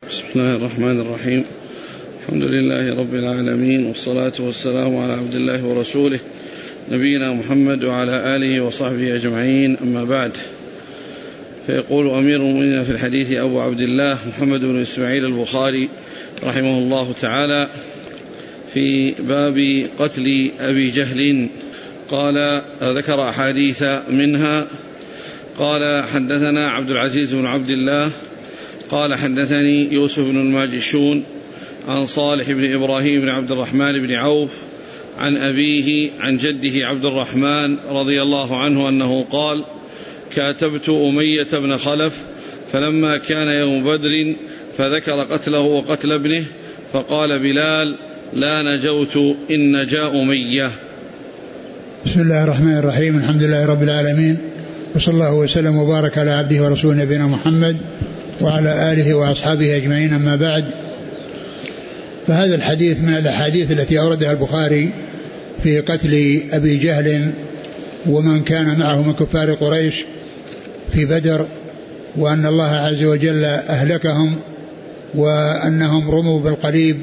بسم الله الرحمن الرحيم. الحمد لله رب العالمين، والصلاة والسلام على عبد الله ورسوله نبينا محمد وعلى آله وصحبه أجمعين، أما بعد. فيقول أمير المؤمنين في الحديث أبو عبد الله محمد بن إسماعيل البخاري رحمه الله تعالى في باب قتل أبي جهل، قال ذكر أحاديث منها. قال حدثنا عبد العزيز بن عبد الله قال حدثني يوسف بن الماجشون عن صالح بن إبراهيم بن عبد الرحمن بن عوف عن أبيه عن جده عبد الرحمن رضي الله عنه أنه قال: كاتبت أمية بن خلف فلما كان يوم بدر فذكر قتله وقتل ابنه، فقال بلال: لا نجوت إن نجا أمية. بسم الله الرحمن الرحيم. الحمد لله رب العالمين، وصلى الله وسلم وبارك على عبده ورسوله نبينا محمد وعلى آله وأصحابه أجمعين، أما بعد. فهذا الحديث من الأحاديث التي أوردها البخاري في قتل أبي جهل ومن كان معه من كفار قريش في بدر، وأن الله عز وجل أهلكهم وأنهم رموا بالقليب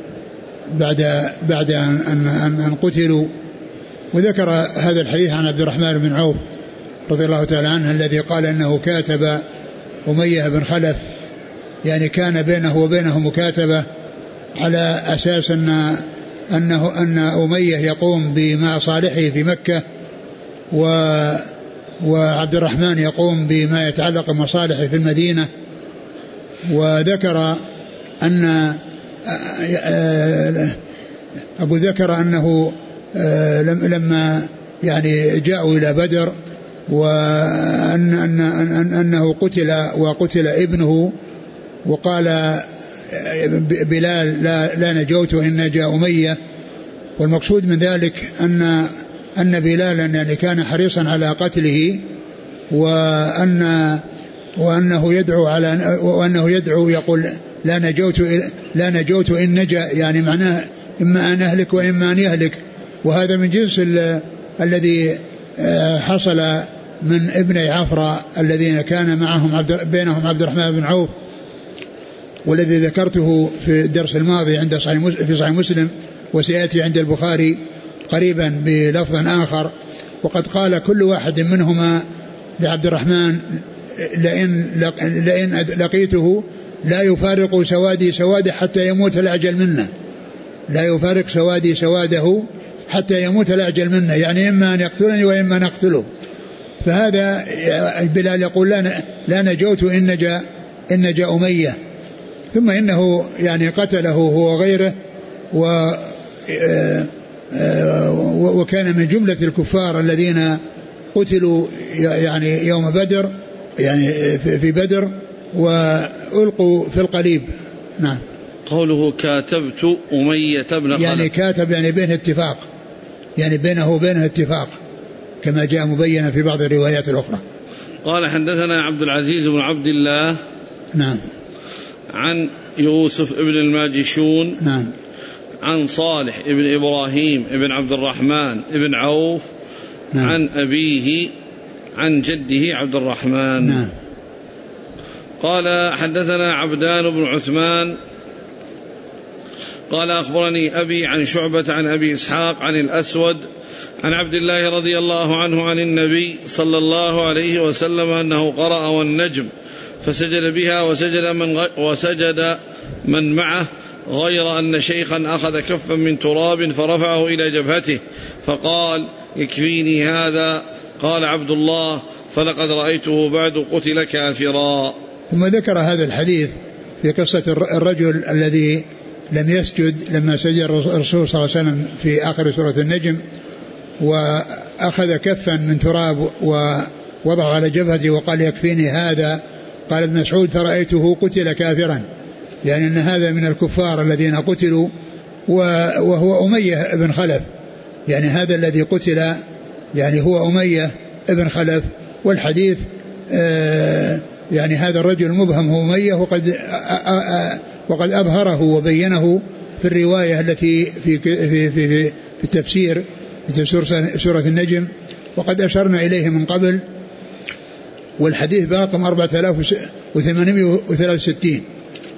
بعد أن قتلوا. وذكر هذا الحديث عن عبد الرحمن بن عوف رضي الله تعالى عنه الذي قال أنه كاتب أمية بن خلف، يعني كان بينه وبينه مكاتبة على أساس أن أمية يقوم بما صالحه في مكة وعبد الرحمن يقوم بما يتعلق بمصالحه في المدينة. وذكر أنه لما يعني جاءوا إلى بدر وأنه قتل وقتل ابنه، وقال بلال: لا نجوت إن نجا أمية. والمقصود من ذلك أن بلالا يعني كان حريصا على قتله، وأنه يدعو يقول: لا نجوت إن نجا، يعني معناه إما أن أهلك وإما أن يهلك. وهذا من جنس الذي حصل من ابني عفرة الذين كان معهم بينهم عبد الرحمن بن عوف، والذي ذكرته في الدرس الماضي في صحيح مسلم، وسيأتي عند البخاري قريبا بلفظ آخر. وقد قال كل واحد منهما لعبد الرحمن: لئن لقيته لا يفارق سوادي سواده حتى يموت الأعجل منه، لا يفارق سوادي سواده حتى يموت الأعجل منه، يعني إما أن يقتلني وإما نقتله. فهذا بلال يقول: لا نجوت إن نجا أمية. ثم إنه يعني قتله هو وغيره، وكان من جملة الكفار الذين قتلوا يعني يوم بدر، يعني في بدر، وألقوا في القليب. نعم. قوله كاتبت أمية بن خلف، يعني كاتب يعني بينه اتفاق، يعني بينه وبينه اتفاق كما جاء مبينا في بعض الروايات الأخرى. قال حدثنا عبد العزيز بن عبد الله، نعم، عن يوسف بن الماجشون، نعم، عن صالح بن إبراهيم بن عبد الرحمن بن عوف، نعم، عن أبيه عن جده عبد الرحمن، نعم. قال حدثنا عبدان بن عثمان قال أخبرني أبي عن شعبة عن أبي إسحاق عن الأسود عن عبد الله رضي الله عنه عن النبي صلى الله عليه وسلم أنه قرأ والنجم فسجد بها وسجد من معه، غير أن شيخا أخذ كفا من تراب فرفعه إلى جبهته فقال: يكفيني هذا. قال عبد الله: فلقد رأيته بعد قتل كافرا. ثم ذكر هذا الحديث في قصة الرجل الذي لم يسجد لما سجد الرسول صلى الله عليه وسلم في آخر سورة النجم، وأخذ كفا من تراب ووضعه على جبهته وقال: يكفيني هذا. قال ابن مسعود: فرأيته قتل كافرا، يعني أن هذا من الكفار الذين قتلوا، وهو أمية بن خلف، يعني هذا الذي قتل يعني هو أمية بن خلف. والحديث يعني هذا الرجل مبهم هو أمية، وقد أظهره وبينه في الرواية التي في التفسير في سورة النجم، وقد أشرنا إليه من قبل. والحديث برقم 4863.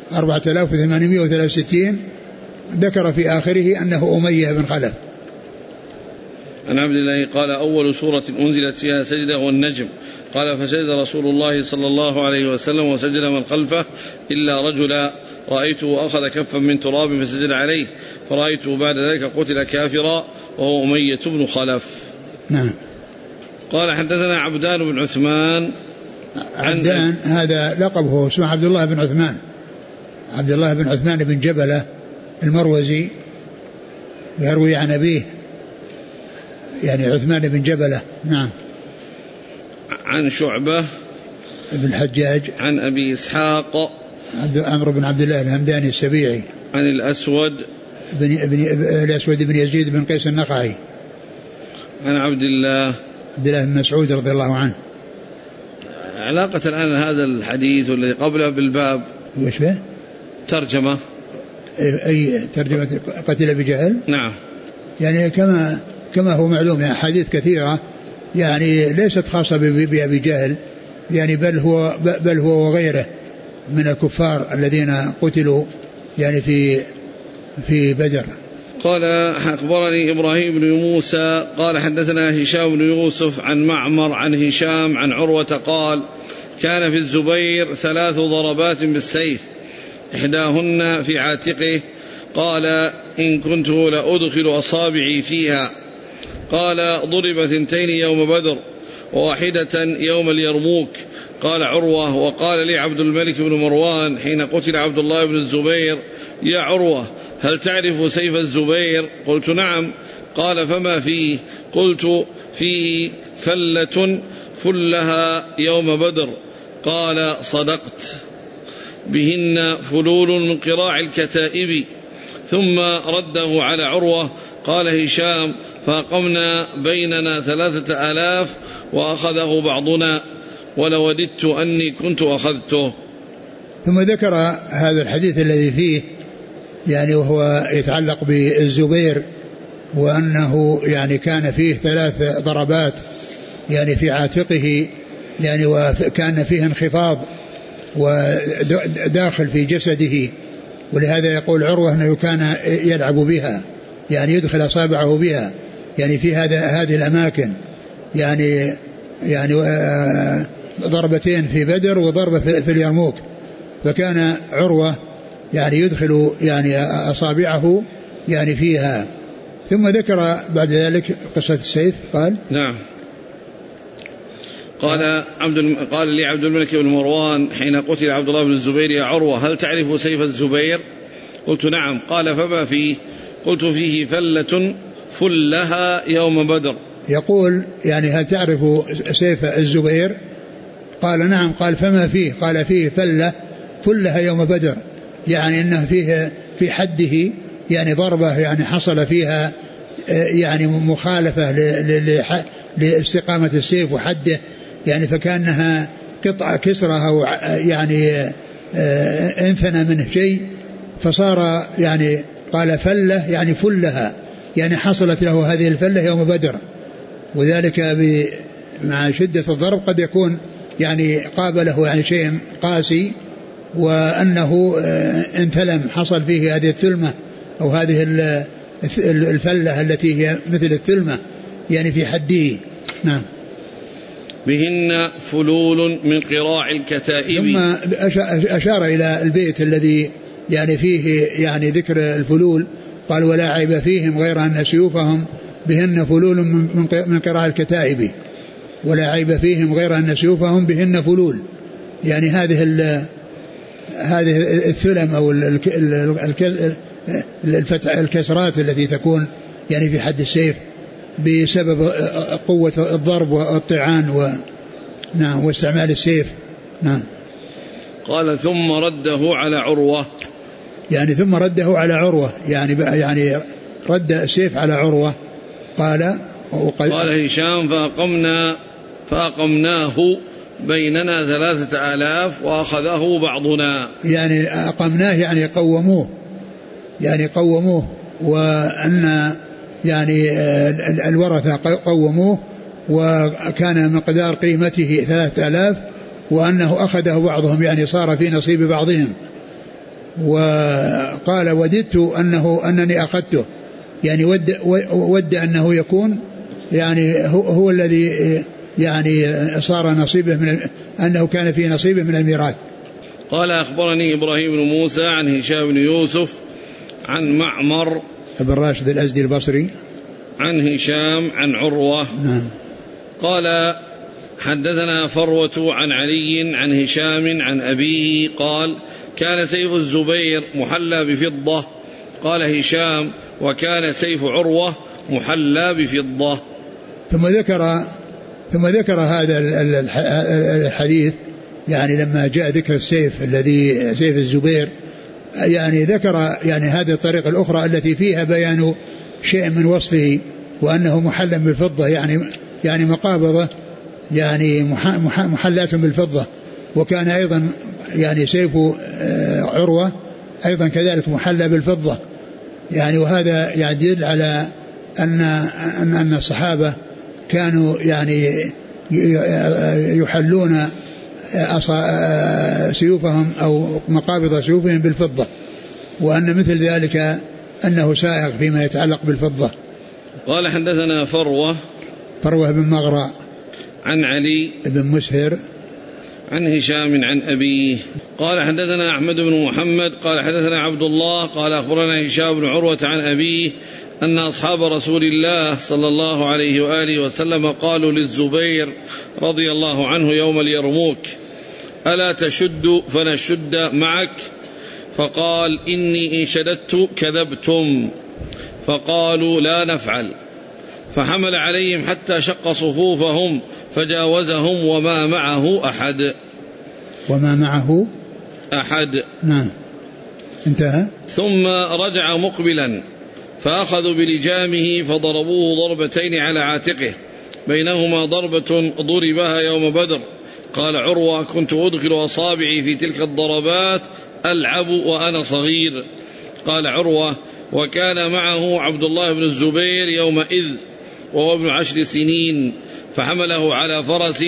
4863 ذكر في آخره أنه أمية بن خلف. عن عبد الله قال أول سورة أنزلت فيها سجدة والنجم، قال فسجد رسول الله صلى الله عليه وسلم وسجد من خلفه إلا رجلا رأيته أخذ كفا من تراب فسجد عليه، فرأيته بعد ذلك قتل كافرا وهو أمية بن خلف. نعم. قال حدثنا عبدان بن عثمان. عبدان هذا لقبه، اسمه عبد الله بن عثمان، عبد الله بن عثمان بن جبلة المروزي، يروي عن أبيه يعني عثمان بن جبلة. نعم. عن شعبة بن الحجاج عن أبي إسحاق عمرو بن عبد الله الهمداني السبيعي عن الأسود بن يزيد بن قيس النخعي عن عبد الله بن مسعود رضي الله عنه. علاقة الآن هذا الحديث والذي قبله بالباب وش به؟ ترجمة، أي ترجمة قتل بجهل. نعم. يعني كما هو معلوم يعني حديث كثيرة يعني ليست خاصة بأبي جهل، يعني بل هو وغيره من الكفار الذين قتلوا يعني في بدر. قال أخبرني إبراهيم بن موسى قال حدثنا هشام بن يوسف عن معمر عن هشام عن عروة قال كان في الزبير 3 ضربات بالسيف إحداهن في عاتقه، قال إن كنت لأدخل أصابعي فيها، قال ضرب 2 يوم بدر وواحدة يوم اليرموك. قال عروة وقال لي عبد الملك بن مروان حين قتل عبد الله بن الزبير يا عروة هل تعرف سيف الزبير؟ قلت نعم. قال فما فيه؟ قلت فيه فلة فلها يوم بدر. قال صدقت، بهن فلول من قراع الكتائب. ثم رده على عروة. قال هشام فأقمنا بيننا 3000 وأخذه بعضنا ولوددت أني كنت أخذته. ثم ذكر هذا الحديث الذي فيه يعني وهو يتعلق بالزبير، وأنه يعني كان فيه 3 ضربات يعني في عاتقه يعني وكان فيه انخفاض وداخل في جسده، ولهذا يقول عروة أنه كان يلعب بها يعني يدخل أصابعه بها يعني في هذه الأماكن، يعني ضربتين في بدر وضربة في اليرموك، فكان عروة يعني يدخل يعني أصابعه يعني فيها. ثم ذكر بعد ذلك قصة السيف. قال نعم. قال لي عبد الملك بن مروان حين قتل عبد الله بن الزبير يا عروة هل تعرف سيف الزبير؟ قلت نعم. قال فما فيه؟ قلت فيه فلة فلها يوم بدر. يقول يعني هل تعرف سيف الزبير؟ قال نعم. قال فما فيه؟ قال فيه فلها يوم بدر، يعني انه فيه في حده يعني ضربة يعني حصل فيها يعني مخالفة لاستقامة السيف وحده، يعني فكانها قطعة كسرها أو يعني انثنى منه شيء فصار يعني قال فلة يعني فلها يعني حصلت له هذه الفلة يوم بدر، وذلك مع شدة الضرب قد يكون يعني قابله يعني شيء قاسي، وأنه انثلم حصل فيه هذه الثلمة أو هذه الفلة التي هي مثل الثلمة يعني في حده. نعم. بهن فلول من قراع الكتائب. ثم أشار إلى البيت الذي يعني فيه يعني ذكر الفلول، قال ولا عيب فيهم غير أن سيوفهم بهن فلول من قراع الكتائب، ولا عيب فيهم غير أن سيوفهم بهن فلول، يعني هذه الثلم أو الكسرات التي تكون يعني في حد السيف بسبب قوة الضرب والطعان نعم واستعمال السيف. نعم. قال ثم رده على عروة، يعني ثم رده على عروة يعني رد السيف على عروة. قال هشام فأقمناه بيننا 3000 وأخذه بعضنا، يعني أقمناه يعني قوموه وأن يعني الورثة قوموه وكان مقدار قيمته 3000 وأنه أخذه بعضهم يعني صار في نصيب بعضهم، وقال وددت أنني أخذته، يعني ود أنه يكون يعني هو الذي يعني صار نصيبه أنه كان في نصيبه من الميراث. قال أخبرني إبراهيم بن موسى عن هشام بن يوسف عن معمر بن راشد الأزدي البصري عن هشام عن عروة. نعم. قال حدثنا فروة عن علي عن هشام عن أبيه قال كان سيف الزبير محلى بفضة. قال هشام وكان سيف عروة محلى بفضة. ثم ذكر هذا الحديث، يعني لما جاء ذكر السيف الذي سيف الزبير، يعني ذكر يعني هذه الطريقة الأخرى التي فيها بيان شيء من وصفه وأنه محلى بالفضة، يعني مقابضة يعني محلات بالفضة. وكان أيضا يعني سيف عروة أيضا كذلك محلى بالفضة، يعني وهذا يدل على أن الصحابة كانوا يعني يحلون سيوفهم أو مقابض سيوفهم بالفضة، وأن مثل ذلك أنه سائغ فيما يتعلق بالفضة. قال حدثنا فروة بن مغرى عن علي بن مسهر عن هشام عن أبيه. قال حدثنا أحمد بن محمد قال حدثنا عبد الله قال أخبرنا هشام بن عروة عن أبيه أن أصحاب رسول الله صلى الله عليه وآله وسلم قالوا للزبير رضي الله عنه يوم اليرموك ألا تشد فنشد معك؟ فقال إني إن شددت كذبتم. فقالوا لا نفعل. فحمل عليهم حتى شق صفوفهم فجاوزهم وما معه أحد. نعم. انتهى. ثم رجع مقبلا فأخذوا بلجامه فضربوه ضربتين على عاتقه بينهما ضربة ضربها يوم بدر. قال عروة كنت أدخل أصابعي في تلك الضربات ألعب وأنا صغير. قال عروة وكان معه عبد الله بن الزبير يومئذ وهو ابن 10 سنين فحمله على فرس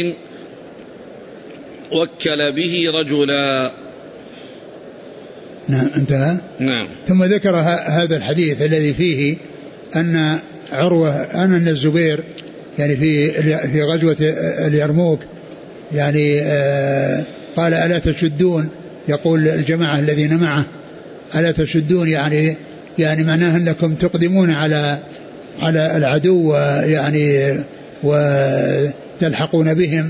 وكل به رجلا. نعم. انتهى. نعم. ثم ذكر هذا الحديث الذي فيه أن عروة أن الزبير يعني في غزوة اليرموك يعني قال ألا تشدون، يقول الجماعة الذين معه ألا تشدون، يعني معناه أنكم تقدمون على العدو يعني وتلحقون بهم.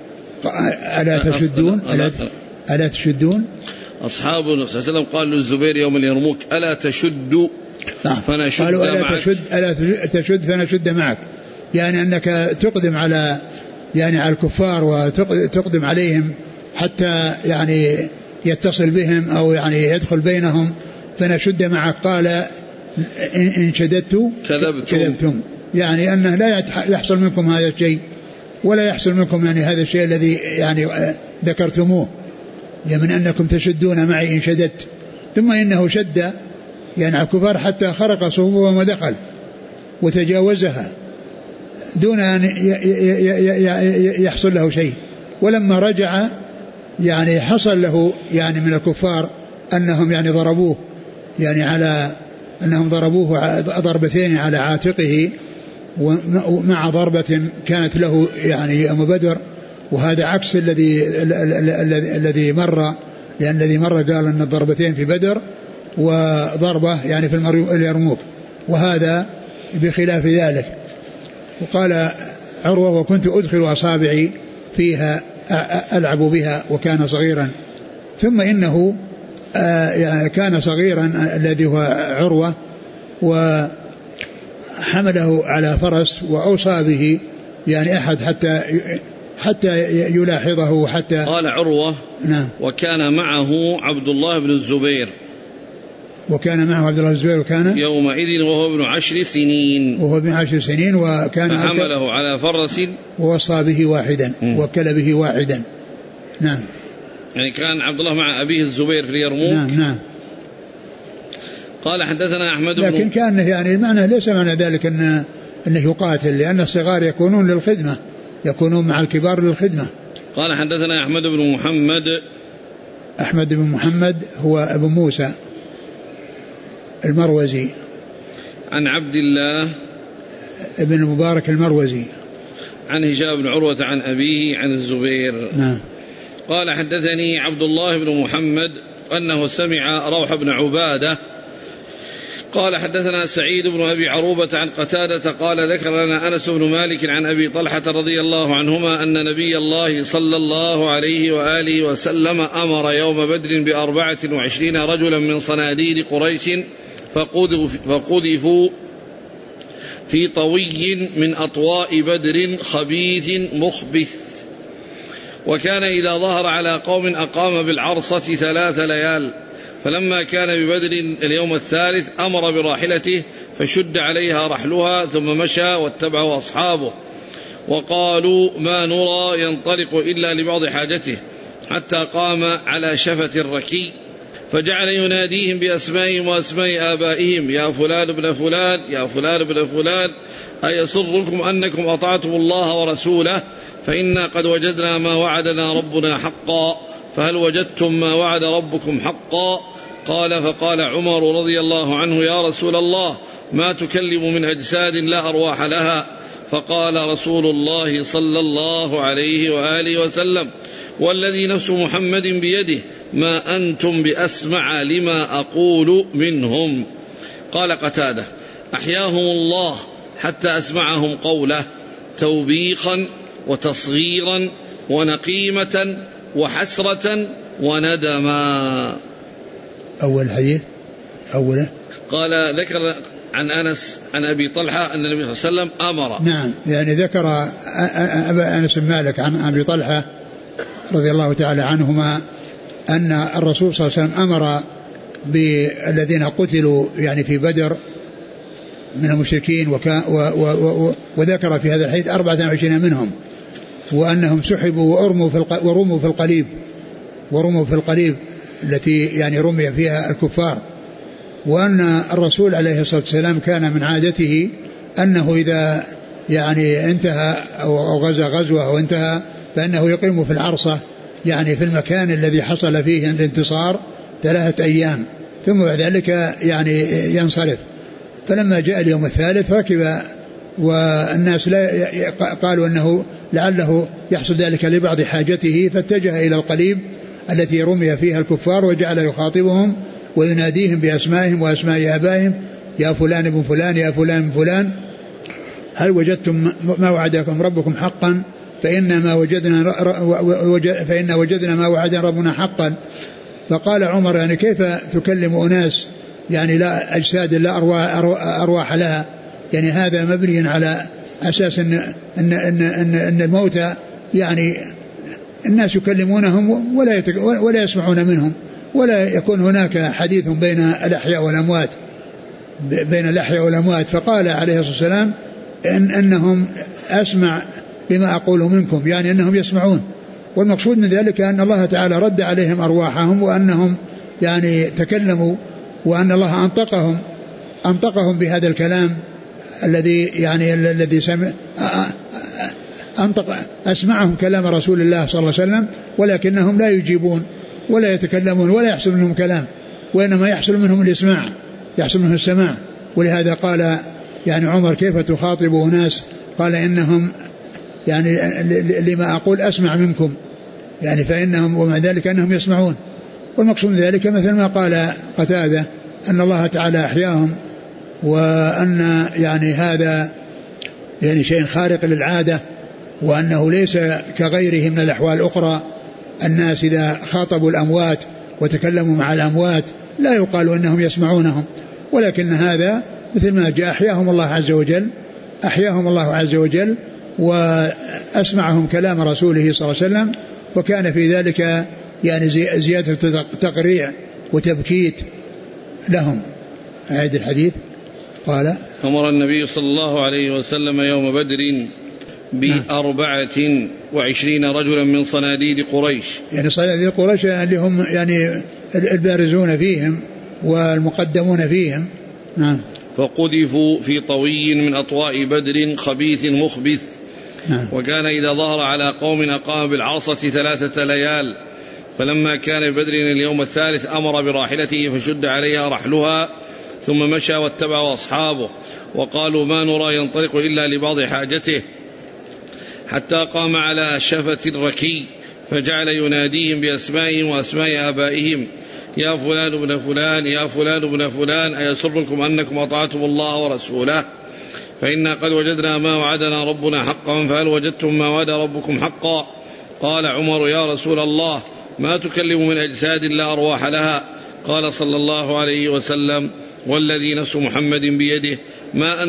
ألا تشدون أصحاب النبي صلى الله عليه وسلم قال للزبير يوم اليرموك ألا تشد فنشد قالوا معك. ألا تشد فنشد معك، يعني أنك تقدم على الكفار وتقدم عليهم حتى يعني يتصل بهم أو يعني يدخل بينهم فنشد معك. قال إن شددت كذبتم، يعني أنه لا يحصل منكم هذا الشيء ولا يحصل منكم يعني هذا الشيء الذي يعني ذكرتموه، يعني من أنكم تشدون معي إن شددت. ثم إنه شد يعني الكفار حتى خرق صفوفهم ودخل وتجاوزها دون أن يحصل له شيء. ولما رجع يعني حصل له يعني من الكفار أنهم يعني ضربوه، يعني على أنهم ضربوه ضربتين على عاتقه ومع ضربة كانت له يعني يوم بدر، وهذا عكس الذي مر، لأن الذي مر قال أن الضربتين في بدر وضربة يعني في اليرموك، وهذا بخلاف ذلك. وقال عروة وكنت أدخل أصابعي فيها ألعب بها وكان صغيرا. ثم إنه كان صغيرا الذي هو عروة وحمله على فرس وأوصى به يعني أحد حتى يلاحظه حتى. قال عروة نعم. وكان معه عبد الله بن الزبير وكان يومئذ وهو ابن 10 سنين وكان فحمله على فرس ووصى به واحدا وكل به واحدا. نعم. يعني كان عبد الله مع أبيه الزبير في اليرموك. نعم. قال حدثنا أحمد لكن كان يعني المعنى ليس معنى ذلك أنه يقاتل، لأن الصغار يكونون للخدمة، يكونون مع الكبار للخدمة. قال حدثنا أحمد بن محمد أحمد بن محمد هو أبو موسى المروزي. عن عبد الله ابن المبارك المروزي. عن هشام بن عروة عن أبيه عن الزبير. نعم. قال حدثني عبد الله بن محمد أنه سمع روح بن عبادة قال حدثنا سعيد بن أبي عروبة عن قتادة قال ذكر لنا أنس بن مالك عن أبي طلحة رضي الله عنهما أن نبي الله صلى الله عليه وآله وسلم أمر يوم بدر ب24 رجلا من صناديد قريش فقذفوا في طوي من أطواء بدر خبيث مخبث. وكان إذا ظهر على قوم أقام بالعرصة 3 ليال. فلما كان ببدر اليوم الثالث أمر براحلته فشد عليها رحلها ثم مشى واتبعه أصحابه وقالوا ما نرى ينطلق إلا لبعض حاجته حتى قام على شفة الركي فجعل يناديهم بأسمائهم وأسماء آبائهم يا فلان بن فلان يا فلان بن فلان أيسركم أنكم أطعتم الله ورسوله فإنا قد وجدنا ما وعدنا ربنا حقا فهل وجدتم ما وعد ربكم حقا؟ قال فقال عمر رضي الله عنه يا رسول الله ما تكلم من أجساد لا أرواح لها؟ فقال رسول الله صلى الله عليه وآله وسلم والذي نفس محمد بيده ما أنتم بأسمع لما أقول منهم. قال قتادة أحياهم الله حتى أسمعهم قوله توبيخا وتصغيرا ونقيمة وحسرة وندما. أول حديث أوله قال ذكر عن أنس عن أبي طلحة أن النبي صلى الله عليه وسلم أمر. نعم يعني ذكر أنس بن مالك عن أبي طلحة رضي الله تعالى عنهما أن الرسول صلى الله عليه وسلم أمر بالذين قتلوا يعني في بدر من المشركين وذكر في هذا الحديث 24 منهم وأنهم سحبوا ورموا في القليب التي يعني رمي فيها الكفار. وأن الرسول عليه الصلاة والسلام كان من عادته أنه إذا يعني انتهى أو غزا غزوة أو انتهى فإنه يقيم في العرصة يعني في المكان الذي حصل فيه الانتصار 3 أيام ثم بعد ذلك يعني ينصرف. فلما جاء اليوم الثالث ركب والناس لا قالوا أنه لعله يحصل ذلك لبعض حاجته فاتجه إلى القليب التي رمي فيها الكفار وجعل يخاطبهم ويناديهم بأسمائهم وأسماء آبائهم يا فلان بن فلان يا فلان بن فلان هل وجدتم ما وعدكم ربكم حقا فإن وجدنا ما وعدنا ربنا حقا. فقال عمر يعني كيف تكلم أناس يعني لا أجساد لا أرواح لها يعني هذا مبني على أساس أن الموتى يعني الناس يكلمونهم ولا يسمعون منهم ولا يكون هناك حديث بين الأحياء والأموات. فقال عليه الصلاة والسلام أنهم أسمع بما أقول منكم يعني أنهم يسمعون. والمقصود من ذلك أن الله تعالى رد عليهم أرواحهم وأنهم يعني تكلموا وأن الله أنطقهم بهذا الكلام الذي أسمعهم كلام رسول الله صلى الله عليه وسلم ولكنهم لا يجيبون ولا يتكلمون ولا يحصل منهم كلام وإنما يحصل منهم الإسماع يحصل منهم السماع. ولهذا قال يعني عمر كيف تخاطب ناس قال إنهم يعني لما أقول أسمع منكم يعني فإنهم ومع ذلك أنهم يسمعون. والمقصود ذلك مثل ما قال قتادة أن الله تعالى أحياهم وأن يعني هذا يعني شيء خارق للعادة وأنه ليس كغيره من الأحوال الأخرى. الناس إذا خاطبوا الأموات وتكلموا مع الأموات لا يقال أنهم يسمعونهم ولكن هذا مثل ما جاء أحياهم الله عز وجل وأسمعهم كلام رسوله صلى الله عليه وسلم وكان في ذلك يعني زيادة تقريع وتبكيت لهم. أعيد الحديث. قال أمر النبي صلى الله عليه وسلم يوم بدر ب24 رجلا من صناديد قريش يعني صناديد قريش اللي هم يعني البارزون فيهم والمقدمون فيهم. نعم. فقذفوا في طوي من أطواء بدر خبيث مخبث. نعم. وكان إذا ظهر على قوم أقام بالعرصة 3 ليال فلما كان بدر اليوم الثالث أمر براحلته فشد عليها رحلها ثم مشى واتبعه أصحابه وقالوا ما نرى ينطلق إلا لبعض حاجته، حتى قام على شفة الركي فجعل يناديهم بأسمائهم وأسماء آبائهم: يا فلان ابن فلان يا فلان ابن فلان أيسركم أنكم أطعتم الله ورسوله فإنا قد وجدنا ما وعدنا ربنا حقا فهل وجدتم ما وعد ربكم حقا؟ قال عمر: يا رسول الله ما تكلم من أجساد لا أرواح لها. قال صلى الله عليه وسلم: والذي نفس محمد بيده ما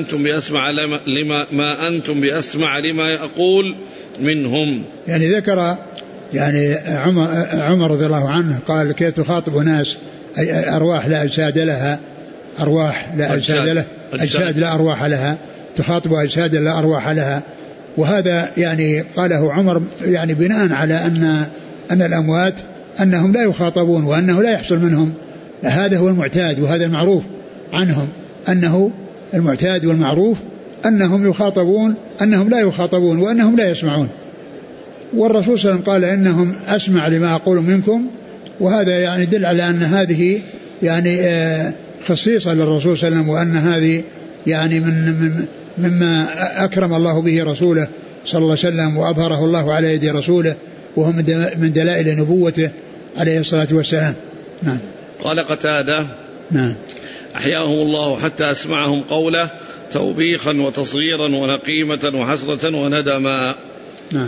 أنتم بأسمع لما يقول منهم. يعني ذكر يعني عمر رضي الله عنه قال: كيف تخاطب ناس أرواح لا أجساد لها، أرواح لا أجساد لها، أجساد لا أرواح لها، تخاطب أجساد لا أرواح لها. وهذا يعني قاله عمر يعني بناء على أن الأموات أنهم لا يخاطبون وأنه لا يحصل منهم، هذا هو المعتاد وهذا المعروف عنهم، أنه المعتاد والمعروف أنهم يخاطبون، أنهم لا يخاطبون وأنهم لا يسمعون. والرسول صلى الله عليه وسلم قال: إنهم أسمع لما أقول منكم، وهذا يعني يدل على أن هذه يعني خصيصة للرسول صلى الله عليه وسلم، وأن هذه يعني مما أكرم الله به رسوله صلى الله عليه وسلم وأظهره الله على يد رسوله، وهو من دلائل نبوته عليه الصلاة والسلام. نعم. قال قتادة: نعم. أحياهم الله حتى أسمعهم قوله توبيخا وتصغيرا ونقيمة وحسرة وندما. نعم.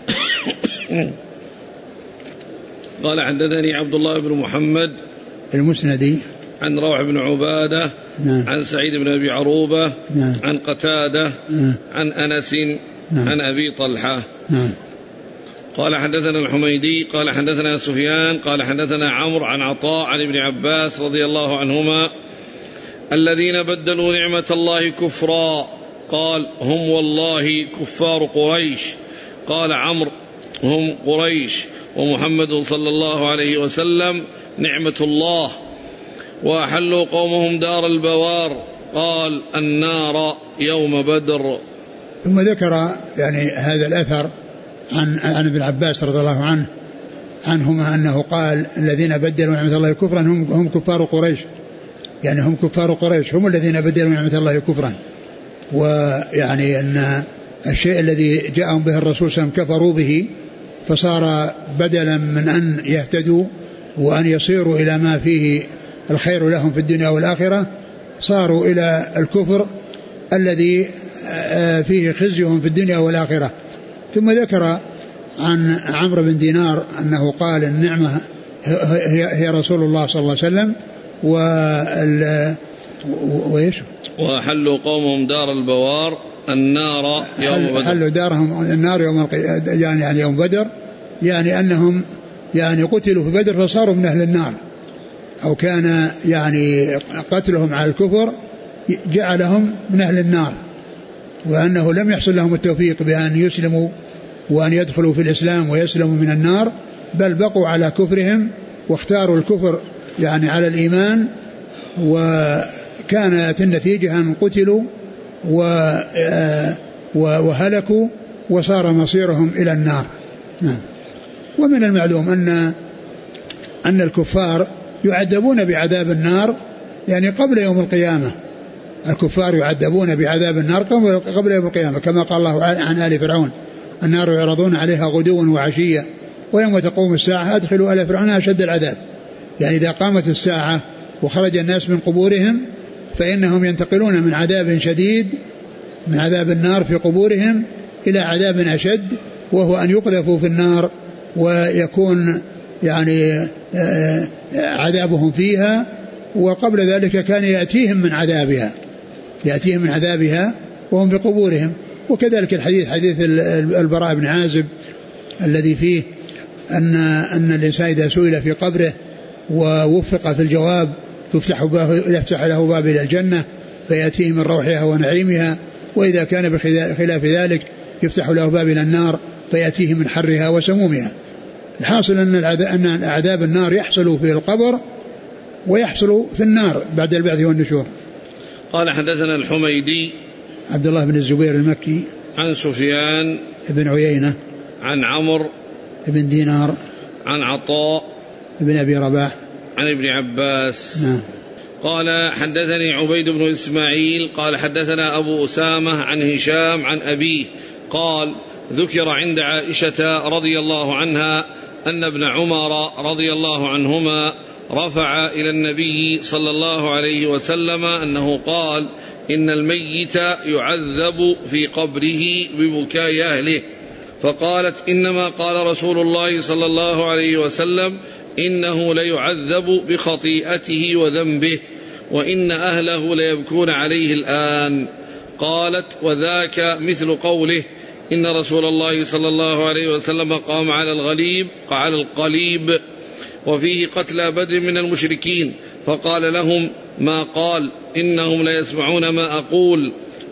قال: حدثني عبد الله بن محمد المسندي عن روح بن عبادة نعم. عن سعيد بن أبي عروبة نعم. عن قتادة نعم. عن أنس نعم. عن أبي طلحة نعم. قال: حدثنا الحميدي قال حدثنا سفيان قال حدثنا عمرو عن عطاء عن ابن عباس رضي الله عنهما: الذين بدلوا نعمة الله كفرا. قال: هم والله كفار قريش. قال عمرو: هم قريش ومحمد صلى الله عليه وسلم نعمة الله، وأحلوا قومهم دار البوار. قال: النار يوم بدر. ثم ذكر يعني هذا الأثر عن ابن عباس رضي الله عنهما أنه قال: الذين بدلوا نعمة الله كفرا هم كفار قريش، يعني هم كفار قريش هم الذين بدلوا نعمة الله كفرا. ويعني أن الشيء الذي جاءهم به الرسول صلى الله عليه وسلم كفروا به، فصار بدلا من أن يهتدوا وأن يصيروا إلى ما فيه الخير لهم في الدنيا والآخرة، صاروا إلى الكفر الذي فيه خزيهم في الدنيا والآخرة. ثم ذكر عن عمرو بن دينار أنه قال: النعمة هي رسول الله صلى الله عليه وسلم وإيش؟ وحلوا قومهم دار البوار النار يوم بدر. حلوا دارهم النار يعني يوم بدر، يعني أنهم يعني قتلوا في بدر فصاروا من أهل النار، أو كان يعني قتلهم على الكفر جعلهم من أهل النار، وأنه لم يحصل لهم التوفيق بأن يسلموا وأن يدخلوا في الإسلام ويسلموا من النار، بل بقوا على كفرهم واختاروا الكفر يعني على الإيمان، وكانت النتيجة أن قتلوا وهلكوا وصار مصيرهم إلى النار. ومن المعلوم أن الكفار يعذبون بعذاب النار يعني قبل يوم القيامة، الكفار يعذبون بعذاب النار قبل يوم القيامة، كما قال الله عن آل فرعون: النار يعرضون عليها غدوا وعشيا ويوم تقوم الساعة أدخلوا آل فرعون أشد العذاب. يعني إذا قامت الساعة وخرج الناس من قبورهم فإنهم ينتقلون من عذاب شديد من عذاب النار في قبورهم إلى عذاب أشد، وهو أن يقذفوا في النار ويكون يعني عذابهم فيها، وقبل ذلك كان يأتيهم من عذابها وهم في قبورهم. وكذلك حديث البراء بن عازب الذي فيه أن الإنسان إذا سئل في قبره ووفق في الجواب يفتح له باب إلى الجنة فيأتيه من روحها ونعيمها، وإذا كان بخلاف ذلك يفتح له باب إلى النار فيأتيه من حرها وسمومها. الحاصل أن عذاب النار يحصل في القبر ويحصل في النار بعد البعث والنشور. قال: حدثنا الحميدي عبد الله بن الزبير المكي عن سفيان بن عيينة عن عمرو بن دينار عن عطاء بن أبي رباح عن ابن عباس. قال حدثني عبيد بن إسماعيل قال حدثنا أبو أسامة عن هشام عن أبيه قال ذكر عند عائشة رضي الله عنها أن ابن عمر رضي الله عنهما رفع إلى النبي صلى الله عليه وسلم أنه قال إن الميت يعذب في قبره ببكاء أهله، فقالت إنما قال رسول الله صلى الله عليه وسلم إنه ليعذب بخطيئته وذنبه وإن أهله ليبكون عليه الآن. قالت وذاك مثل قوله إن رسول الله صلى الله عليه وسلم قام على القليب وفيه قتلى بدر من المشركين فقال لهم ما قال إنهم ليسمعون ما أقول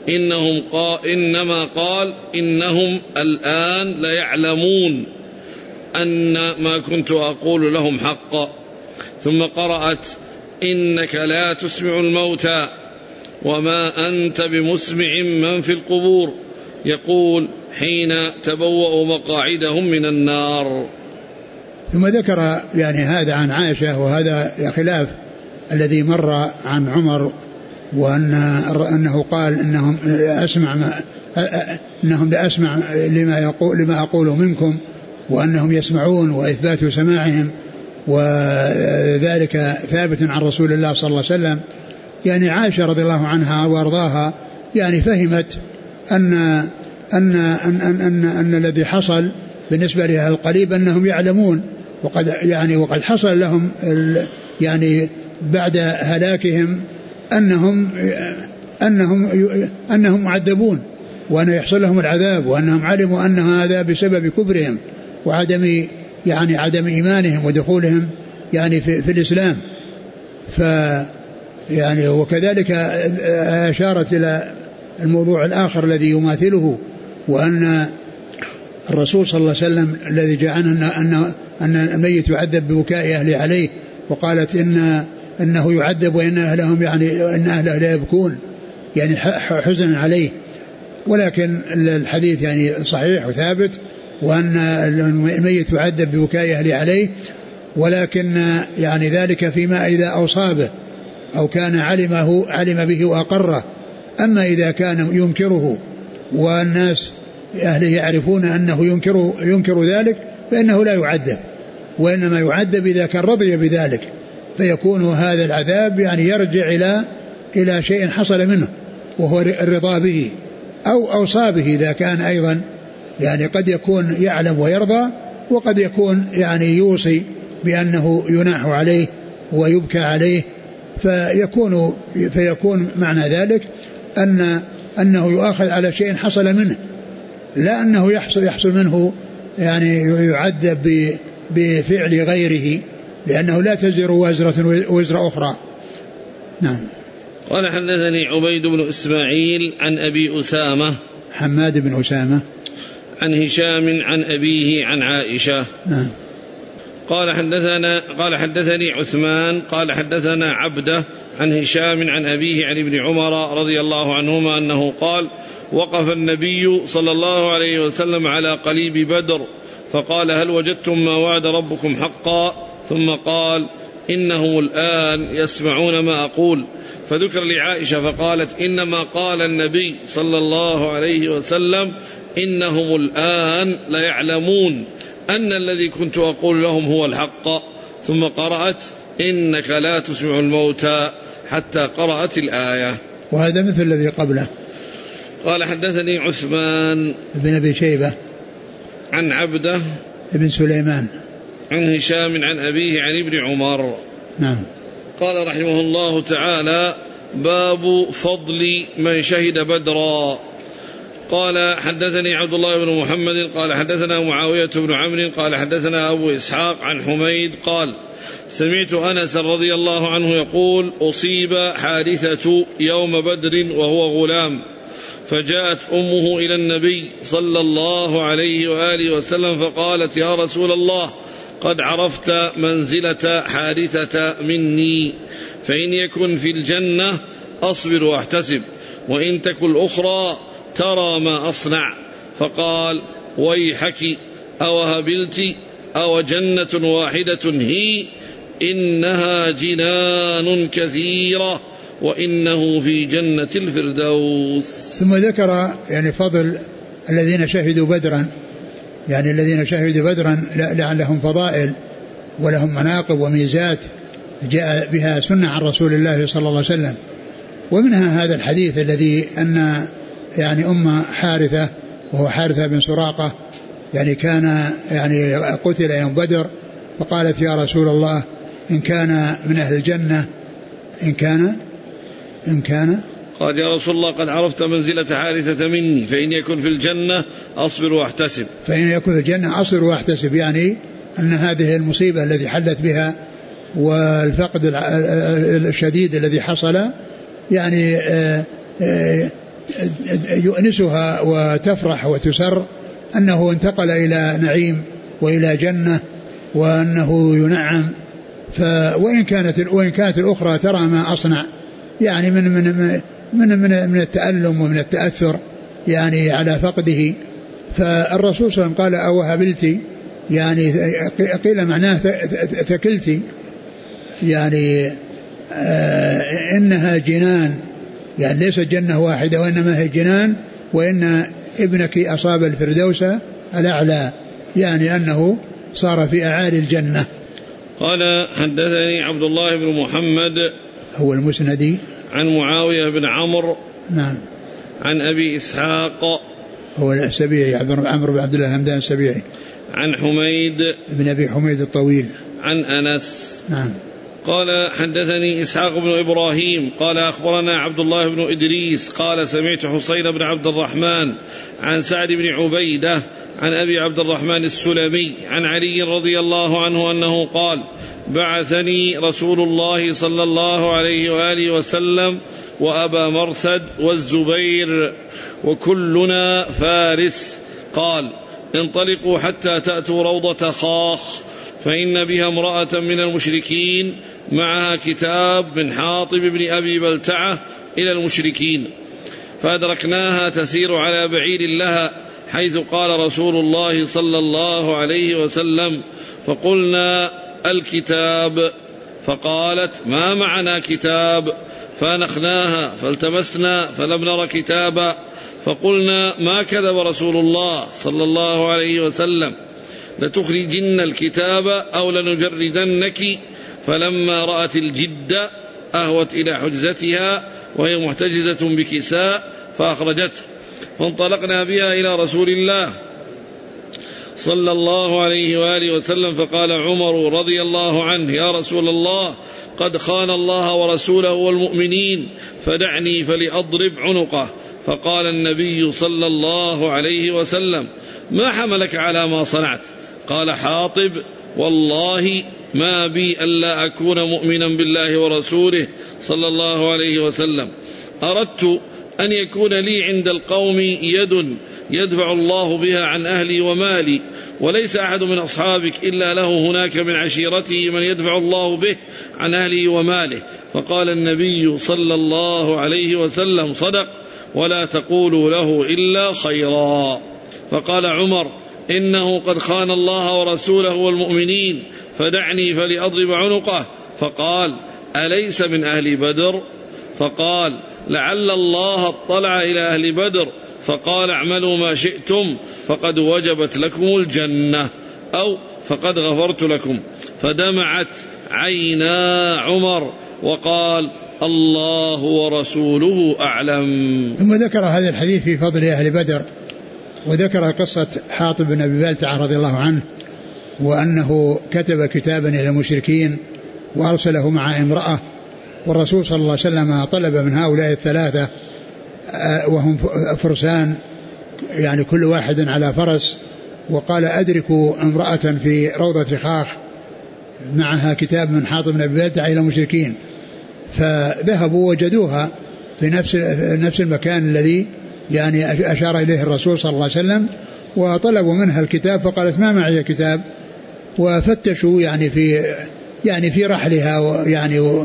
إنما قال إنهم الآن ليعلمون أن ما كنت أقول لهم حق. ثم قرأت إنك لا تسمع الموتى وما أنت بمسمع من في القبور يقول حين تبوأوا مقاعدهم من النار. ثم ذكر يعني هذا عن عائشة، وهذا خلاف الذي مر عن عمر، وأنه قال إنهم لأسمع لما أقول منكم وأنهم يسمعون، وإثبات سماعهم، وذلك ثابت عن رسول الله صلى الله عليه وسلم. يعني عائشة رضي الله عنها وارضاها يعني فهمت أن الذي حصل بالنسبة لها القريب أنهم يعلمون، وقد حصل لهم يعني بعد هلاكهم أنهم معذبون، وأن يحصل لهم العذاب، وأنهم علموا أن هذا بسبب كفرهم وعدم عدم إيمانهم ودخولهم يعني في الإسلام. يعني وكذلك أشارت إلى الموضوع الآخر الذي يماثله، وأن الرسول صلى الله عليه وسلم الذي جاء أن الميت يعذب ببكاء أهله عليه، وقالت إنه يعذب وإن أهلهم إن أهله لا يبكون يعني حزنا عليه. ولكن الحديث يعني صحيح وثابت، وأن الميت يعذب ببكاء أهله عليه، ولكن يعني ذلك فيما إذا أصابه أو كان علم به وأقره. أما إذا كان ينكره والناس أهله يعرفون أنه ينكر ذلك فإنه لا يعذب، وإنما يعذب إذا كان رضي بذلك، فيكون هذا العذاب يعني يرجع إلى شيء حصل منه وهو الرضا به، أو أوصى به إذا كان أيضا يعني قد يكون يعلم ويرضى، وقد يكون يعني يوصي بأنه يناح عليه ويبكى عليه، فيكون معنى ذلك أنه يؤاخذ على شيء حصل منه، لا أنه يحصل منه يعني يعذب بفعل غيره، لأنه لا تزر وازرة وزر أخرى. نعم. قال حدثني عبيد بن إسماعيل عن أبي أسامة حماد بن أسامة عن هشام عن أبيه عن عائشة. نعم. قال حدثني عثمان قال حدثنا عبده عن هشام عن أبيه عن ابن عمر رضي الله عنهما أنه قال وقف النبي صلى الله عليه وسلم على قليب بدر فقال هل وجدتم ما وعد ربكم حقا؟ ثم قال إنهم الآن يسمعون ما أقول، فذكر لعائشة فقالت إنما قال النبي صلى الله عليه وسلم إنهم الآن ليعلمون أن الذي كنت أقول لهم هو الحق، ثم قرأت إنك لا تسمع الموتى حتى قرأت الآية. وهذا مثل الذي قبله. قال حدثني عثمان بن أبي شيبة عن عبده بن سليمان عن هشام عن أبيه عن ابن عمر. نعم. قال رحمه الله تعالى باب فضل من شهد بدرا. قال حدثني عبد الله بن محمد قال حدثنا معاوية بن عمرو قال حدثنا أبو إسحاق عن حميد قال سمعت أنس رضي الله عنه يقول أصيب حارثة يوم بدر وهو غلام، فجاءت أمه إلى النبي صلى الله عليه وآله وسلم فقالت يا رسول الله قد عرفت منزلة حارثة مني، فإن يكن في الجنة أصبر واحتسب، وإن تكن الأخرى ترى ما أصنع. فقال ويحك أوهبلت أو جنة واحدة هي إنها جنان كثيرة وإنه في جنة الفردوس. ثم ذكر يعني فضل الذين شهدوا بدرا، يعني الذين شهدوا بدرا لهم فضائل ولهم مناقب وميزات جاء بها سنة عن رسول الله صلى الله عليه وسلم. ومنها هذا الحديث الذي أن يعني أم حارثة وهو حارثة بن سراقة يعني كان يعني قتل يوم بدر، فقالت يا رسول الله إن كان من أهل الجنة إن كان قال يا رسول الله قد عرفت منزلة حارثة مني فإن يكن في الجنة أصبر واحتسب. فإن يكن في الجنة أصبر واحتسب، يعني أن هذه المصيبة التي حلت بها والفقد الشديد الذي حصل يعني يؤنسها وتفرح وتسر أنه انتقل إلى نعيم وإلى جنة وأنه ينعم. وإن كانت الأخرى ترى ما أصنع يعني من التألم ومن التأثر يعني على فقده. فالرسول صلى الله عليه وسلم قال أوهبلتي، يعني قيل معناه ثكلتي، يعني إنها جنان، يعني ليس جنة واحدة وإنما هي جنان، وإن ابنك أصاب الفردوس الأعلى، يعني أنه صار في أعالي الجنة. قال حدثني عبد الله بن محمد هو المسندي عن معاوية بن عمرو نعم عن أبي إسحاق هو السبيعي عمرو بن عبد الله الهمدان السبيعي عن حميد بن أبي حميد الطويل عن أنس نعم. قال حدثني إسحاق بن إبراهيم قال أخبرنا عبد الله بن إدريس قال سمعت حسين بن عبد الرحمن عن سعد بن عبيدة عن أبي عبد الرحمن السلمي عن علي رضي الله عنه أنه قال بعثني رسول الله صلى الله عليه وآله وسلم وأبا مرثد والزبير وكلنا فارس، قال انطلقوا حتى تأتوا روضة خاخ فإن بها امرأة من المشركين معها كتاب من حاطب بن أبي بلتعة إلى المشركين، فأدركناها تسير على بعير لها حيث قال رسول الله صلى الله عليه وسلم، فقلنا الكتاب، فقالت ما معنا كتاب، فأنخناها فالتمسنا فلم نر كتابا، فقلنا ما كذب رسول الله صلى الله عليه وسلم لتخرجن الكتاب أو لنجردنك، فلما رأت الجد أهوت إلى حجزتها وهي محتجزة بكساء فأخرجته، فانطلقنا بها إلى رسول الله صلى الله عليه وآله وسلم، فقال عمر رضي الله عنه يا رسول الله قد خان الله ورسوله والمؤمنين فدعني فلأضرب عنقه، فقال النبي صلى الله عليه وسلم ما حملك على ما صنعت؟ قال حاطب والله ما بي ألا أكون مؤمنا بالله ورسوله صلى الله عليه وسلم، أردت أن يكون لي عند القوم يد يدفع الله بها عن أهلي ومالي، وليس أحد من أصحابك إلا له هناك من عشيرته من يدفع الله به عن أهله وماله، فقال النبي صلى الله عليه وسلم صدق ولا تقولوا له إلا خيرا. فقال عمر إنه قد خان الله ورسوله والمؤمنين فدعني فلأضرب عنقه، فقال أليس من أهل بدر؟ فقال لعل الله اطلع إلى أهل بدر فقال اعملوا ما شئتم فقد وجبت لكم الجنة أو فقد غفرت لكم، فدمعت عينا عمر وقال الله ورسوله أعلم. ثم ذكر هذا الحديث في فضل أهل بدر، وذكر قصة حاطب بن أبي بلتعة رضي الله عنه، وأنه كتب كتابا إلى المشركين وأرسله مع امرأة، والرسول صلى الله عليه وسلم طلب من هؤلاء الثلاثة وهم فرسان يعني كل واحد على فرس، وقال أدركوا امرأة في روضة خاخ معها كتاب من حاطب بن أبي بلتعة إلى المشركين، فذهبوا وجدوها في نفس المكان الذي يعني أشار إليه الرسول صلى الله عليه وسلم، وطلبوا منها الكتاب فقالت ما معي كتاب، وفتشوا يعني في رحلها يعني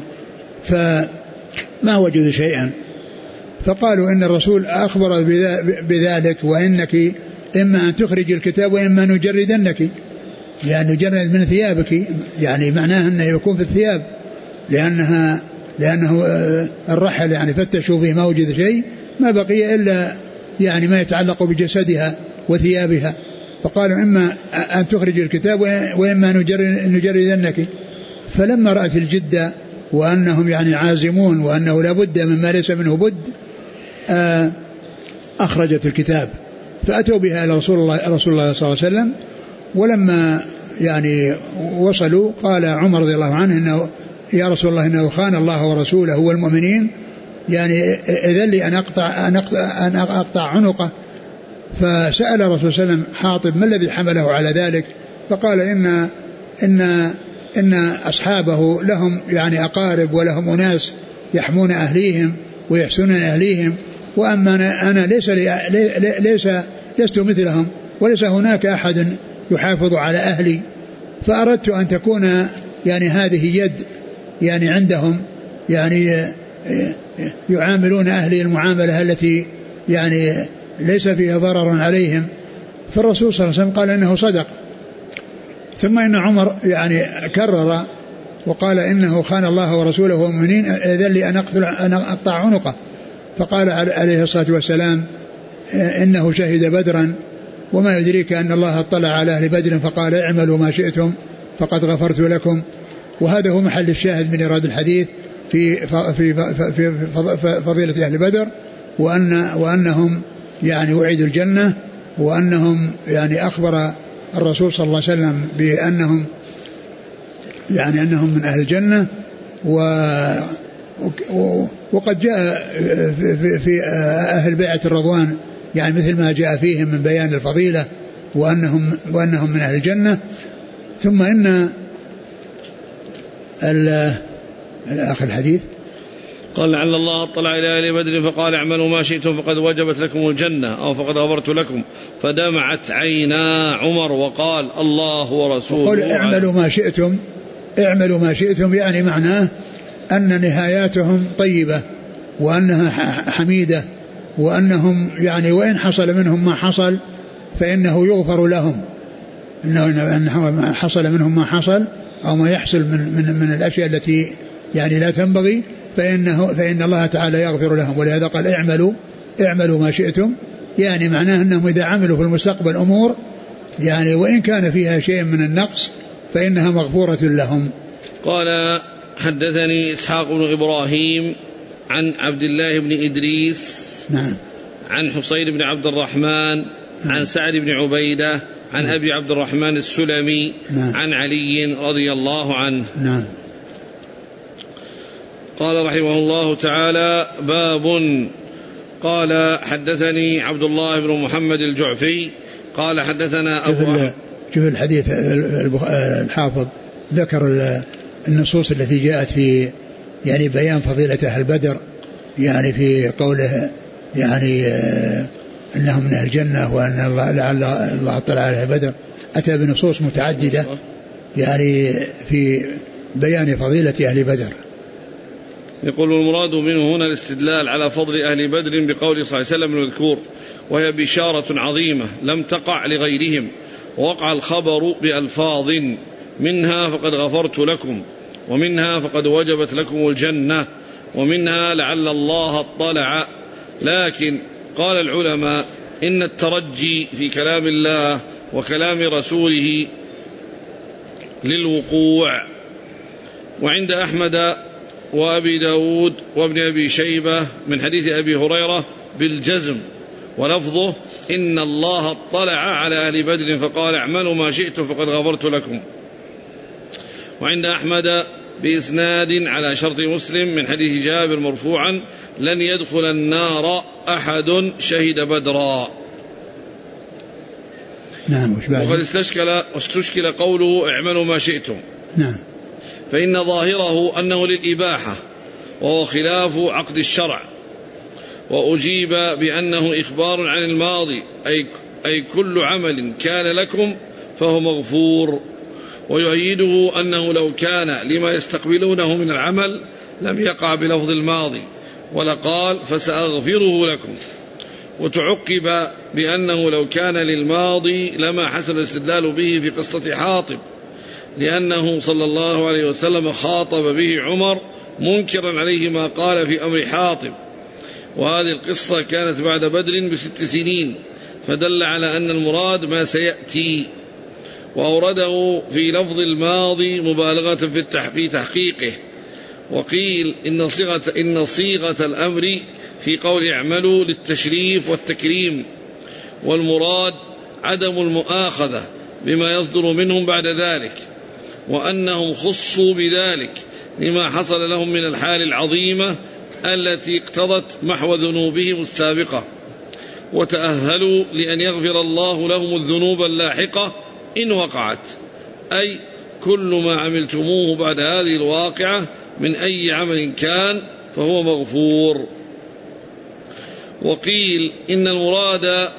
فما وجدوا شيئا، فقالوا إن الرسول أخبر بذلك وإنك إما أن تخرج الكتاب وإما نجردنك، يعني جرد من ثيابك، يعني معناه أنه يكون في الثياب، لأنه الرحل يعني فتشوا فيه ما وجد شيء، ما بقي إلا يعني ما يتعلق بجسدها وثيابها، فقالوا إما أن تخرج الكتاب وإما نجردنك. فلما رأت الجدة وأنهم يعني عازمون وأنه لا بد مما ليس منه بد أخرجت الكتاب، فأتوا بها إلى رسول الله صلى الله عليه وسلم. ولما يعني وصلوا قال عمر رضي الله عنه إنه يا رسول الله إنه خان الله ورسوله والمؤمنين، يعني إذن لي أن أقطع عنقه. فسأل الرسول صلى الله عليه وسلم حاطب ما الذي حمله على ذلك؟ فقال إن أصحابه لهم يعني أقارب ولهم أناس يحمون أهليهم ويحسنون أهليهم، وأما أنا لست مثلهم وليس هناك أحد يحافظ على أهلي، فأردت أن تكون يعني هذه يد يعني عندهم يعني يعاملون أهلي المعاملة التي يعني ليس فيها ضرر عليهم. فالرسول صلى الله عليه وسلم قال إنه صدق. ثم إن عمر يعني كرر وقال إنه خان الله ورسوله والمؤمنين إذن لي أن أقطع عنقه. فقال عليه الصلاة والسلام إنه شهد بدرا وما يدريك أن الله اطلع على أهل بدر فقال اعملوا ما شئتم فقد غفرت لكم. وهذا هو محل الشاهد من إيراد الحديث في فضيلة أهل بدر، وأنهم يعني وعدوا الجنة، وأنهم يعني أخبر الرسول صلى الله عليه وسلم بأنهم يعني أنهم من أهل الجنة. وقد جاء في أهل بيعة الرضوان يعني مثل ما جاء فيهم من بيان الفضيلة وأنهم من أهل الجنة. ثم إن الآخر الحديث قال لعل الله اطلع إلى أهل بدر فقال اعملوا ما شئتم فقد وجبت لكم الجنة أو فقد غفرت لكم، فدمعت عينا عمر وقال الله ورسوله قل اعملوا ما شئتم يعني معناه أن نهاياتهم طيبة وأنها حميدة، وأنهم يعني وإن حصل منهم ما حصل فإنه يغفر لهم، إنه حصل منهم ما حصل أو ما يحصل من الأشياء التي يعني لا تنبغي فإن الله تعالى يغفر لهم. ولهذا قال اعملوا ما شئتم، يعني معناه أنهم إذا عملوا في المستقبل أمور يعني وإن كان فيها شيء من النقص فإنها مغفورة لهم. قال حدثني إسحاق بن إبراهيم عن عبد الله بن إدريس نعم عن حصين بن عبد الرحمن عن سعد بن عبيدة عن أبي عبد الرحمن السلمي عن علي رضي الله عنه. قال رحمه الله تعالى باب. قال حدثني عبد الله بن محمد الجعفي قال حدثنا أبو شوف الحديث الحافظ ذكر النصوص التي جاءت في يعني بيان فضيلة أهل بدر، يعني في قوله يعني أنهم من أهل الجنة وأن الله اطلع على أهل بدر، أتى بنصوص متعددة يعني في بيان فضيلة أهل بدر. يقول المراد منه هنا الاستدلال على فضل أهل بدر بقول صلى الله عليه وسلم المذكور، وهي بشارة عظيمة لم تقع لغيرهم، ووقع الخبر بألفاظ منها فقد غفرت لكم، ومنها فقد وجبت لكم الجنة، ومنها لعل الله اطلع. لكن قال العلماء إن الترجي في كلام الله وكلام رسوله للوقوع. وعند أحمد وأبي داود وابن أبي شيبة من حديث أبي هريرة بالجزم، ولفظه إن الله اطلع على أهل بدر فقال اعملوا ما شئتم فقد غفرت لكم. وعند أحمد بإسناد على شرط مسلم من حديث جابر مرفوعا لن يدخل النار أحد شهد بدرا. نعم. وقد استشكل قوله اعملوا ما شئتم، نعم، فإن ظاهره أنه للإباحة وهو خلاف عقد الشرع، وأجيب بأنه إخبار عن الماضي أي كل عمل كان لكم فهو مغفور. ويؤيده أنه لو كان لما يستقبلونه من العمل لم يقع بلفظ الماضي ولقال فسأغفره لكم. وتعقب بأنه لو كان للماضي لما حسن الاستدلال به في قصة حاطب، لأنه صلى الله عليه وسلم خاطب به عمر منكرا عليه ما قال في أمر حاطب، وهذه القصة كانت بعد بدر ب6 سنين، فدل على أن المراد ما سيأتي. وأورده في لفظ الماضي مبالغة في تحقيقه. وقيل إن صيغة الأمر في قول اعملوا للتشريف والتكريم، والمراد عدم المؤاخذة بما يصدر منهم بعد ذلك، وأنهم خصوا بذلك لما حصل لهم من الحال العظيمة التي اقتضت محو ذنوبهم السابقة، وتأهلوا لأن يغفر الله لهم الذنوب اللاحقة إن وقعت، أي كل ما عملتموه بعد هذه الواقعة من أي عمل كان فهو مغفور. وقيل إن المراد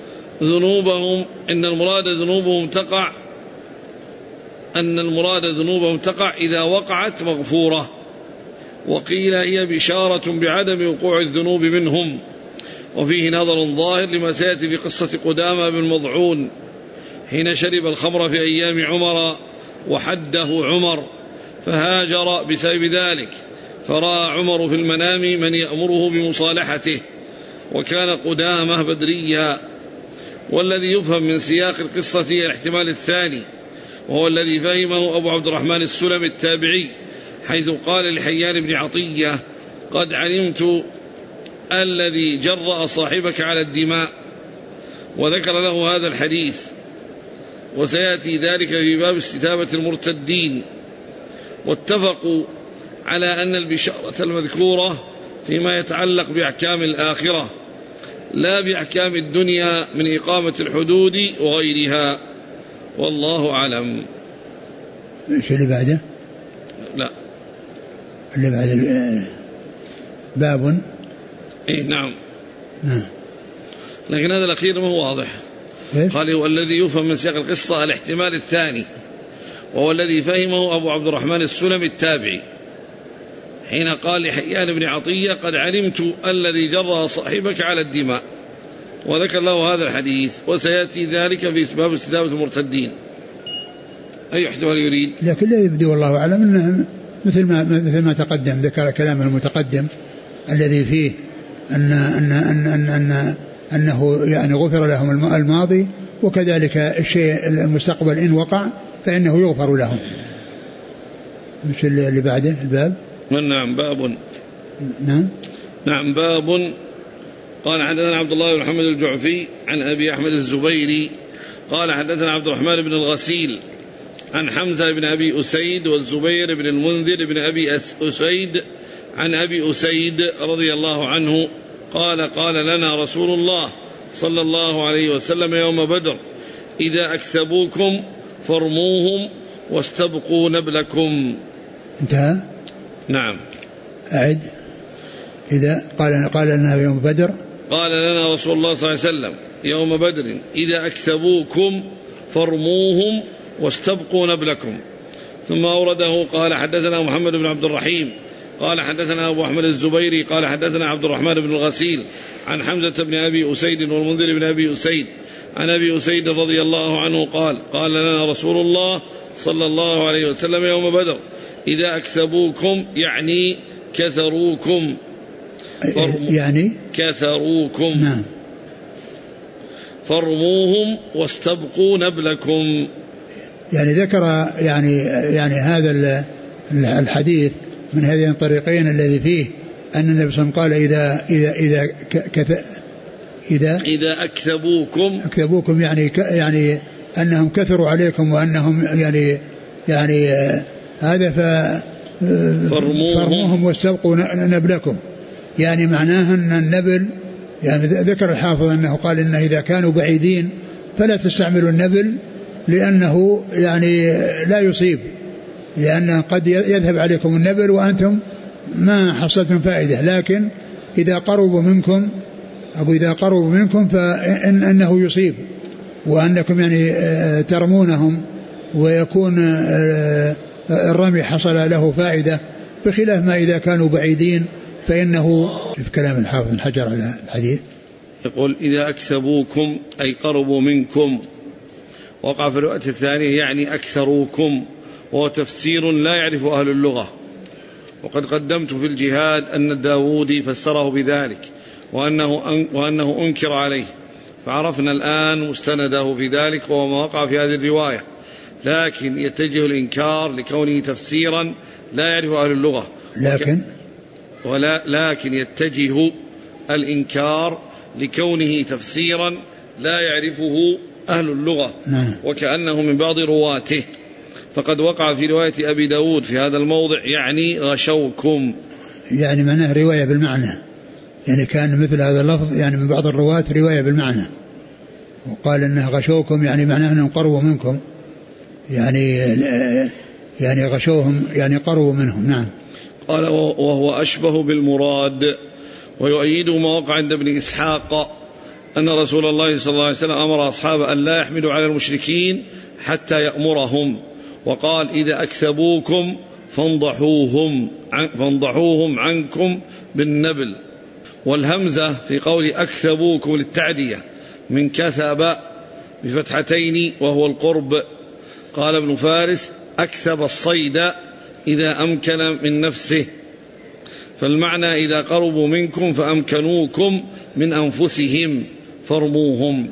ذنوبهم تقع إذا وقعت مغفورة. وقيل هي بشارة بعدم وقوع الذنوب منهم. وفيه نظر ظاهر لما سيأتي في قصة قدامة بن مضعون حين شرب الخمر في أيام عمر وحده عمر فهاجر بسبب ذلك، فرأى عمر في المنام من يأمره بمصالحته، وكان قدامة بدريا. والذي يفهم من سياق القصة هي الاحتمال الثاني، وهو الذي فهمه أبو عبد الرحمن السلمي التابعي، حيث قال لحيان بن عطية: قد علمت الذي جرأ صاحبك على الدماء، وذكر له هذا الحديث، وسيأتي ذلك في باب استتابة المرتدين. واتفقوا على أن البشارة المذكورة فيما يتعلق بأحكام الآخرة لا بأحكام الدنيا من إقامة الحدود وغيرها، والله أعلم. إيش اللي بعده؟ لا، اللي بعد باب. إيه نعم، لكن هذا الأخير ما هو واضح. قال هو الذي يفهم من سياق القصة الاحتمال الثاني، وهو الذي فهمه أبو عبد الرحمن السلمي التابعي، حين قال لحيان بن عطية: قد علمت الذي جرى صاحبك على الدماء، وذكر له هذا الحديث، وسيأتي ذلك في باب استتابة المرتدين. أي احتمال يريد؟ لكن لا يبدو والله أعلم أنه مثل ما تقدم، ذكر كلام المتقدم الذي فيه أنه يعني غفر لهم الماضي، وكذلك الشيء المستقبل إن وقع فإنه يغفر لهم. مش اللي بعده الباب؟ نعم، باب. نعم باب. قال حدثنا عبد الله بن محمد الجعفي عن أبي أحمد الزبيري قال حدثنا عبد الرحمن بن الغسيل عن حمزة بن أبي أسيد والزبير بن المنذر بن أبي أسيد عن أبي أسيد رضي الله عنه قال: قال لنا رسول الله صلى الله عليه وسلم يوم بدر: إذا أكثبوكم فارموهم واستبقوا نبلكم. انتهى. نعم، أعد. إذا قال لنا يوم بدر، قال لنا رسول الله صلى الله عليه وسلم يوم بدر: إذا أكثبوكم فارموهم واستبقوا نبلكم. ثم أورده قال: حدثنا محمد بن عبد الرحيم قال حدثنا أبو أحمد الزبيري قال حدثنا عبد الرحمن بن الغسيل عن حمزة بن أبي أسيد والمنذر بن أبي أسيد عن أبي أسيد رضي الله عنه قال: قال لنا رسول الله صلى الله عليه وسلم يوم بدر: إذا أكثبوكم يعني كثروكم، يعني كثروكم، نعم، فارموهم واستبقوا نبلكم. يعني ذكر يعني هذا الحديث من هذين الطريقين الذي فيه أن النبي صلى الله عليه وسلم قال: إذا أكثبوكم يعني أنهم كثروا عليكم وأنهم يعني هذا فرموهم واستبقوا نبلكم. يعني معناه أن النبل، يعني ذكر الحافظ أنه قال إنه إذا كانوا بعيدين فلا تستعملوا النبل لأنه يعني لا يصيب، لأن قد يذهب عليكم النبل وأنتم ما حصلتم فائدة. لكن إذا قربوا منكم فإنه يصيب، وأنكم يعني ترمونهم ويكون الرمي حصل له فائدة، بخلاف ما إذا كانوا بعيدين فإنه. في كلام الحافظ حجر على الحديث يقول إذا أكثبوكم أي قربوا منكم. وقع في الرواية الثانية يعني أكثروكم، وهو تفسير لا يعرف أهل اللغة. وقد قدمت في الجهاد أن الداودي فسره بذلك وأنه أنكر عليه، فعرفنا الآن مستنده في ذلك وهو ما وقع في هذه الرواية، لكن يتجه الإنكار لكونه تفسيرا لا يعرف أهل اللغة. لكن يتجه الإنكار لكونه تفسيرا لا يعرفه أهل اللغة وكأنه من بعض رواته. فقد وقع في رواية أبي داود في هذا الموضع يعني غشوكم، يعني معناه رواية بالمعنى، يعني كان مثل هذا اللفظ يعني من بعض الرواة رواية بالمعنى، وقال إنه غشوكم يعني معناه أنهم قربوا منكم، يعني غشوهم يعني قربوا منهم. نعم. قال وهو أشبه بالمراد. ويؤيد ما وقع عند ابن إسحاق أن رسول الله صلى الله عليه وسلم أمر أصحابه أن لا يحملوا على المشركين حتى يأمرهم، وقال إذا أكثبوكم فانضحوهم عنكم بالنبل. والهمزة في قول أكثبوكم للتعدية من كثب بفتحتين وهو القرب. قال ابن فارس أكثب الصيد إذا أمكن من نفسه، فالمعنى إذا قربوا منكم فأمكنوكم من أنفسهم فارموهم.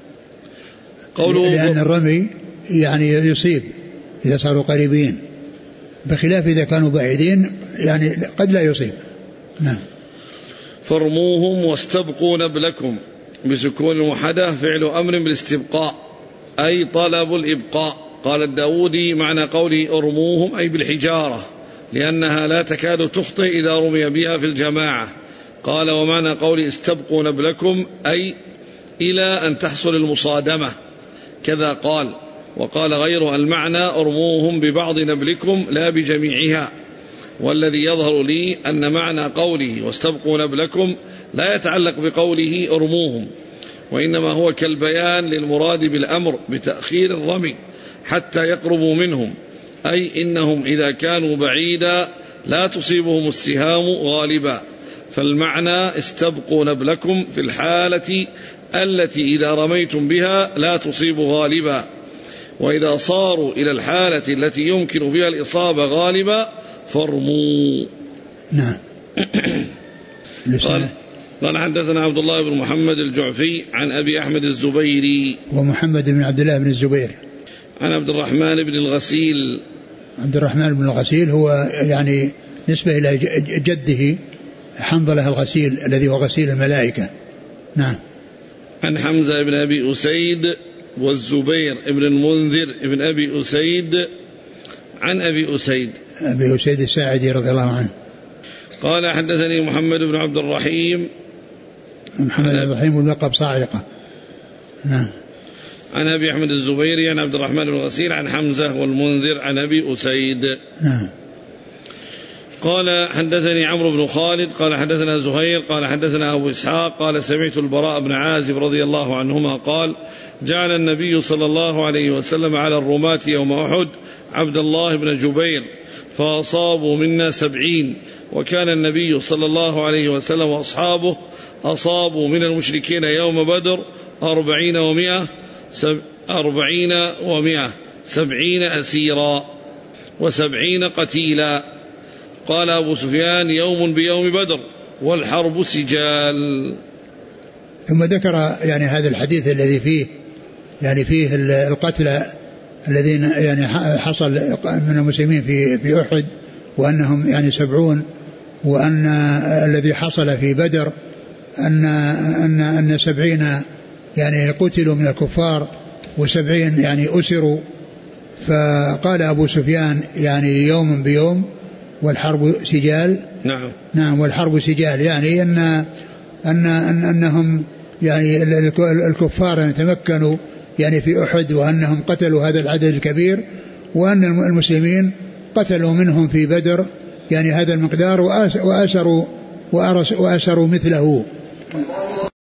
لأن الرمي يعني يصيب إذا صاروا قريبين، بخلاف إذا كانوا بعيدين يعني قد لا يصيب. نعم. فارموهم واستبقوا نبلكم بسكون الموحدة فعل أمر بالاستبقاء أي طلب الإبقاء. قال الداودي معنى قوله ارموهم أي بالحجارة لأنها لا تكاد تخطئ إذا رمي بها في الجماعة. قال ومعنى قوله استبقوا نبلكم أي إلى أن تحصل المصادمة كذا قال. وقال غيره المعنى ارموهم ببعض نبلكم لا بجميعها. والذي يظهر لي أن معنى قوله واستبقوا نبلكم لا يتعلق بقوله ارموهم، وإنما هو كالبيان للمراد بالأمر بتأخير الرمي حتى يقربوا منهم، أي إنهم إذا كانوا بعيدا لا تصيبهم السهام غالبا. فالمعنى استبقوا نبلكم في الحالة التي إذا رميتم بها لا تصيب غالبا، وإذا صاروا إلى الحالة التي يمكن فيها الإصابة غالبا فارموا. نعم. قال حدثنا عبد الله بن محمد الجعفي عن أبي أحمد الزبيري ومحمد بن عبد الله بن الزبير عن عبد الرحمن بن الغسيل. عبد الرحمن بن الغسيل هو يعني نسبة إلى جده حنظلة الغسيل الذي هو غسيل الملائكة. نعم. عن حمزة بن أبي أسيد والزبير بن المنذر بن أبي أسيد عن أبي أسيد الساعدي رضي الله عنه. قال حدثني محمد بن عبد الرحيم محمد بن عبد الرحيم واللقب صاعقة. نعم. عن أبي أحمد الزبيري عن عبد الرحمن بن الغسيل عن حمزة والمنذر عن أبي أسيد. نعم. قال حدثني عمرو بن خالد قال حدثنا زهير قال حدثنا أبو إسحاق قال سمعت البراء بن عازب رضي الله عنهما قال جعل النبي صلى الله عليه وسلم على الرماة يوم أحد عبد الله بن جبير فأصابوا منا 70، وكان النبي صلى الله عليه وسلم وأصحابه أصابوا من المشركين يوم بدر 40 و100 70 أسيرا و70 قتيلا. قال أبو سفيان يوم بيوم بدر والحرب سجال. ثم ذكر يعني هذا الحديث الذي فيه القتلى الذين يعني حصل من المسلمين في أحد وأنهم يعني 70، وأن الذي حصل في بدر أن 70 يعني قتلوا من الكفار و70 يعني أسروا. فقال أبو سفيان يعني يوم بيوم والحرب سجال. نعم والحرب سجال، يعني أنهم يعني الكفار يتمكنوا يعني في أحد وأنهم قتلوا هذا العدد الكبير، وأن المسلمين قتلوا منهم في بدر يعني هذا المقدار وأسروا مثله.